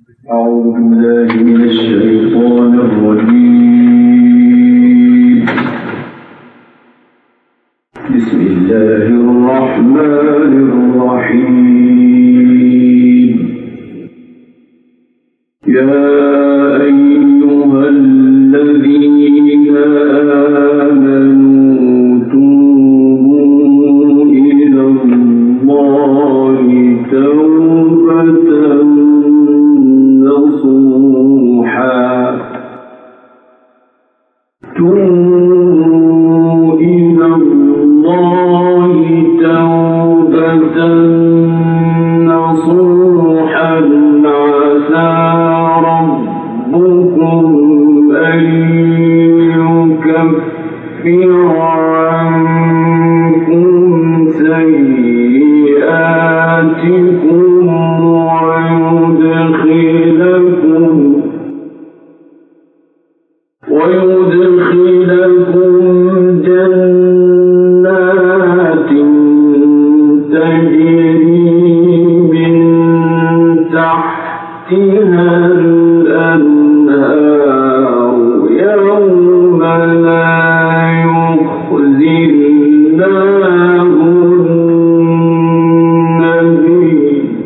أعوذ بالله من الشيطان الرجيم. بسم الله الرحمن الرحيم. يا أيها الذين آمنوا توبوا إلى الله توبة نصوحا عسى ربكم أن يكفر عنكم سيئاتكم ويدخلكم جنات تجري من تحتها الأنهار يوم لا يخزي الله النبي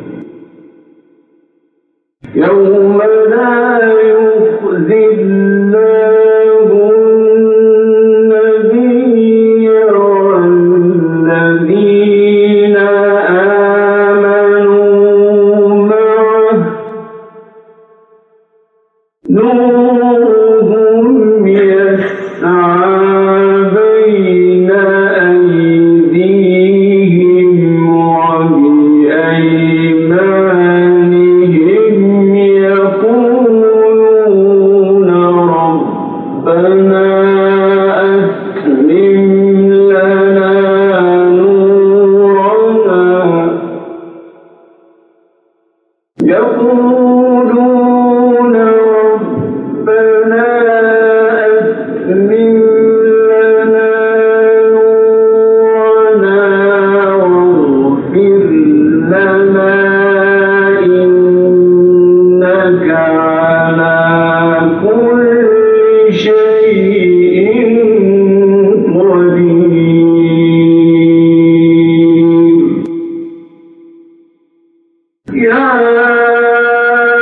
والذين آمنوا معه نورهم يسعى بين أيديهم وبأيمانهم يقولون ربنا أتمم لنا نورنا واغفر لنا إنك على كل شيء قدير.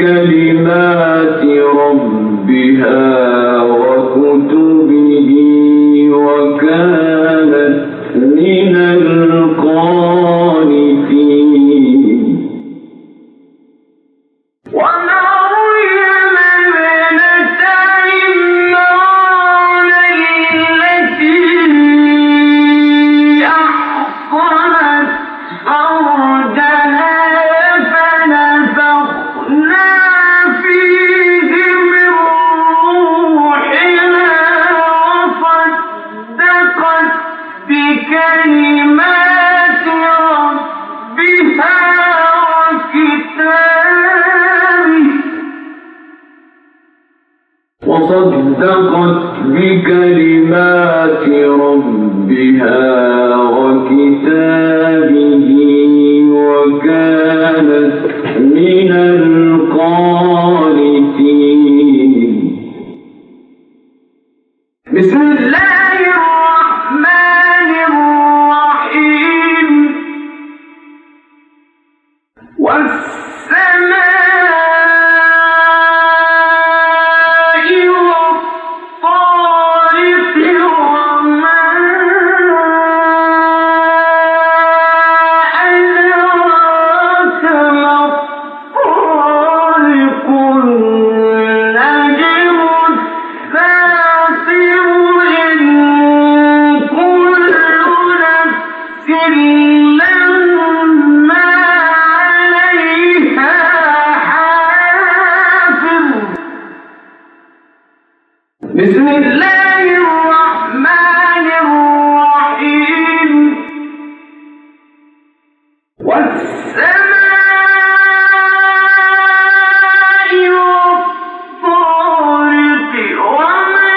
بكلمات ربها وكتبه وكانت من القانتين. ومريم ابنة عمران التي أحصنت فرجها فنفخنا فيه من روحنا وصدقت بكلمات ربها وكتابه وكانت من القانتين. بسم الله الرحمن الرحيم. والسماء والطارق وما أدراك ما الطارق النجم الثاقب إن كل نفس لما عليها حافظ. بسم الله الرحمن الرحيم. والسماء والطارق وما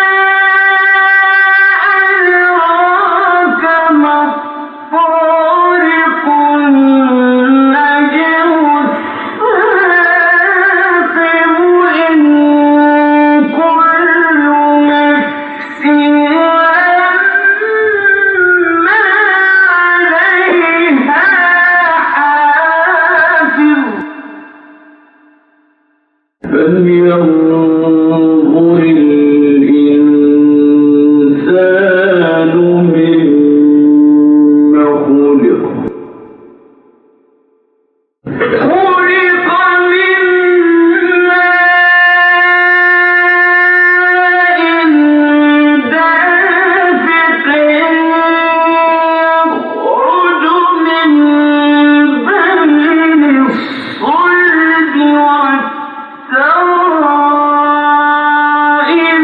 أدراك ما الطارق النجم الثاقب إن كل نفس لما عليها حافظ. فلينظر الإنسان مما خلق. خلق من ماء دافق يخرج من بين الصلب والترائب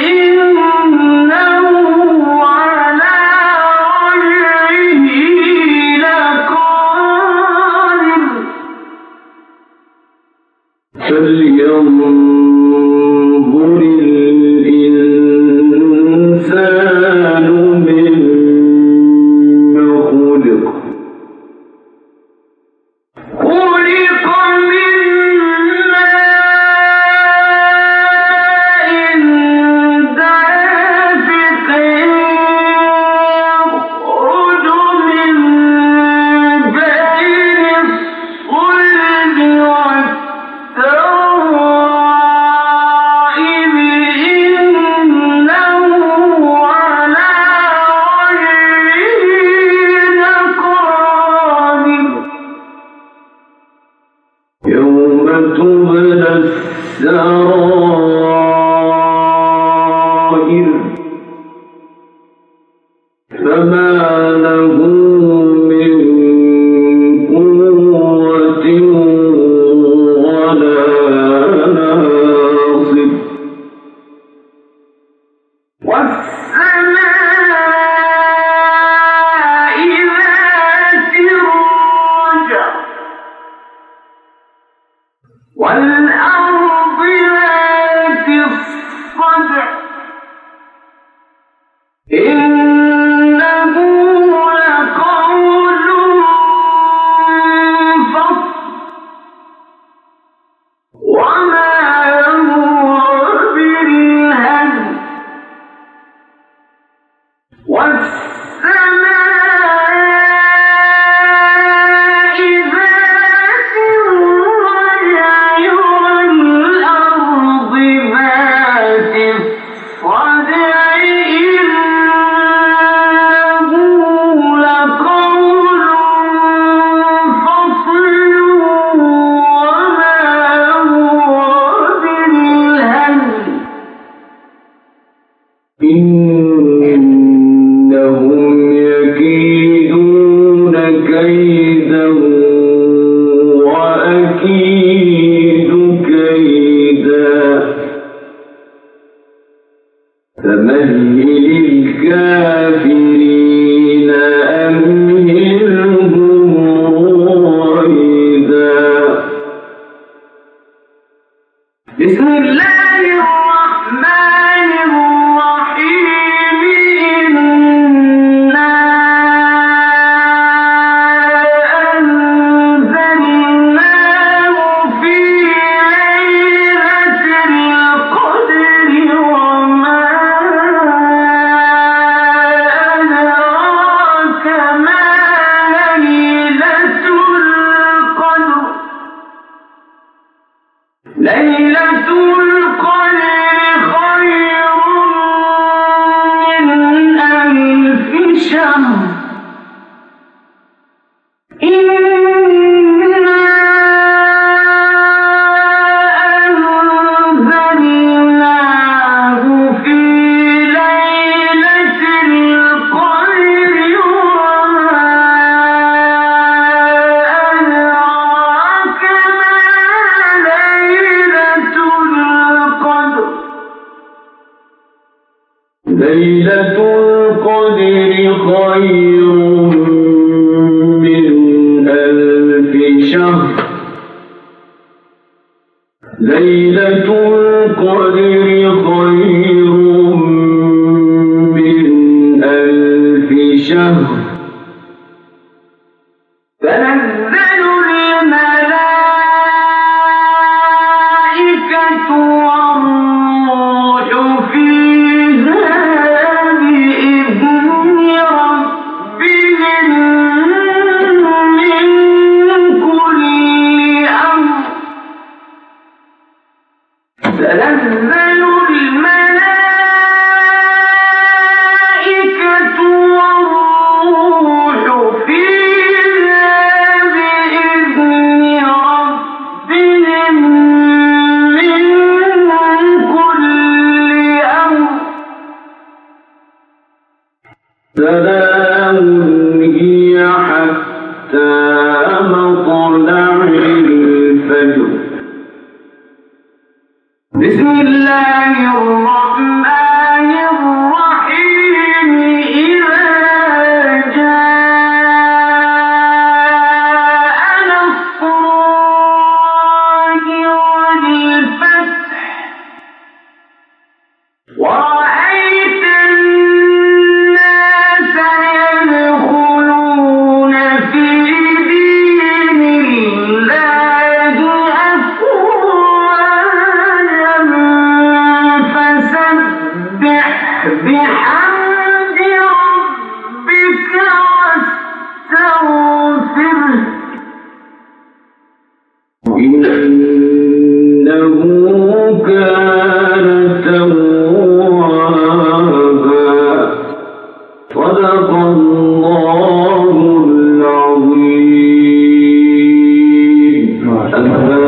إنه على وجهه لقادر. فلينظر الإنسان مما خلق. خلق من ماء دافق يخرج من بين الصلب والترائب إنه على وجهه لقادر. يوم تبلى السرائر فما له من قوة ولا ناصر. والسماء ذات الرجع والأرض ذات الصدع إنه لقول فصل وما هو بالهزل. والسماء ذات الرجع بسم الله الرحمن الرحيم إنا أنزلناه في ليلة القدر وما أدراك ما ليلة القدر ليلة القدر خير من ألف شهر إنا أنزلناه في ليلة القدر وما أدراك ما ليلة القدر ليلة القدر خير من ألف شهر ليلة القدر خير من ألف شهر تنزل الملائكة والروح فيها بإذن ربهم من كل أمر تنزل الملائكة والروح فيها بإذن ربهم من كل أمر سلام هي حتى مطلع الفجر بسم الله الرحمن الرحيم إذا جاء نصر الله والفتح ورأيت الناس يدخلون في دين الله أفواجا فسبح بحمد ربك واستغفره إنه كان توابا صدق الله العظيم.